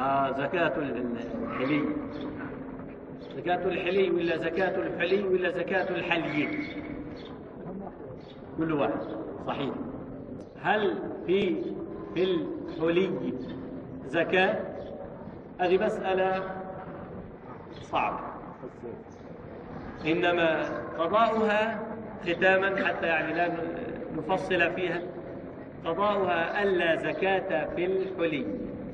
زكاة الحلي. زكاة الحلي ولا زكاة الحلي ولا زكاة الحلي؟ كل واحد صحيح. هل في الحلي زكاة؟ هذه مسألة صعبة، إنما قضاؤها ختاما حتى يعني لا نفصل فيها، قضاؤها ألا زكاة في الحلي.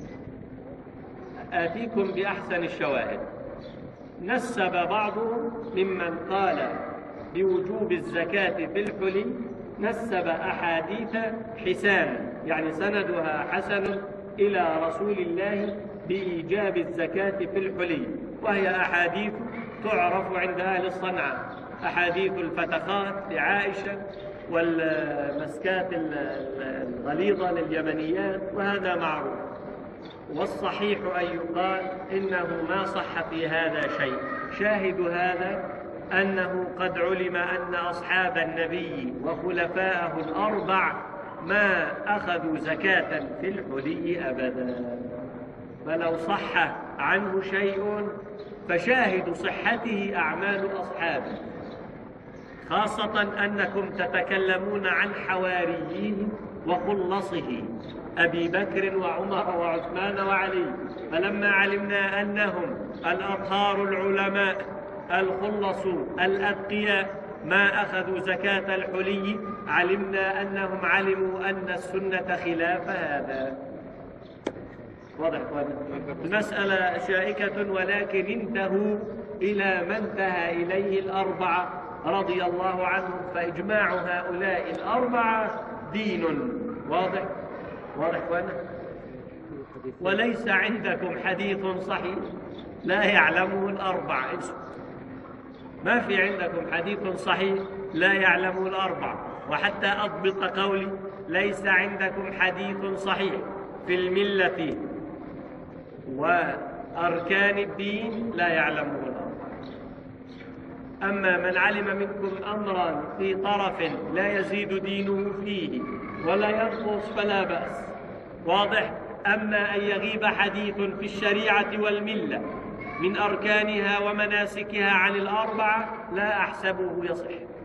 آتيكم بأحسن الشواهد. نسب بعضهم ممن قال بوجوب الزكاة في الحلي، نسب أحاديث حسان يعني سندها حسن إلى رسول الله بإيجاب الزكاة في الحلي، وهي أحاديث تعرف عند أهل الصنعاء، أحاديث الفتخات لعائشة والمسكات الغليظة لليمنيات، وهذا معروف. والصحيح أن يقال إنه ما صح في هذا شيء. شاهد هذا أنه قد علم أن أصحاب النبي وخلفاءه الأربع ما أخذوا زكاة في الحلي أبدا، فلو صح عنه شيء فشاهد صحته أعمال أصحابه، خاصة أنكم تتكلمون عن حواريه وخلصه أبي بكر وعمر وعثمان وعلي، فلما علمنا أنهم الأطهار العلماء الخلص الأتقياء ما أخذوا زكاة الحلي، علمنا أنهم علموا أن السنة خلاف هذا. واضح؟ المسألة شائكة، ولكن انتهوا إلى ما انتهى إليه الأربعة رضي الله عنهم، فإجماع هؤلاء الأربعة دين. واضح؟ واضح؟ وليس عندكم حديث صحيح لا يعلمه الأربعة. ما في عندكم حديث صحيح لا يعلمه الأربعة. وحتى أضبط قولي، ليس عندكم حديث صحيح في الملة وأركان الدين لا يعلمه الأربعة. أما من علم منكم أمرا في طرف لا يزيد دينه فيه ولا ينقص فلا بأس. واضح؟ أما أن يغيب حديث في الشريعة والملة من أركانها ومناسكها عن الأربعة لا أحسبه يصح.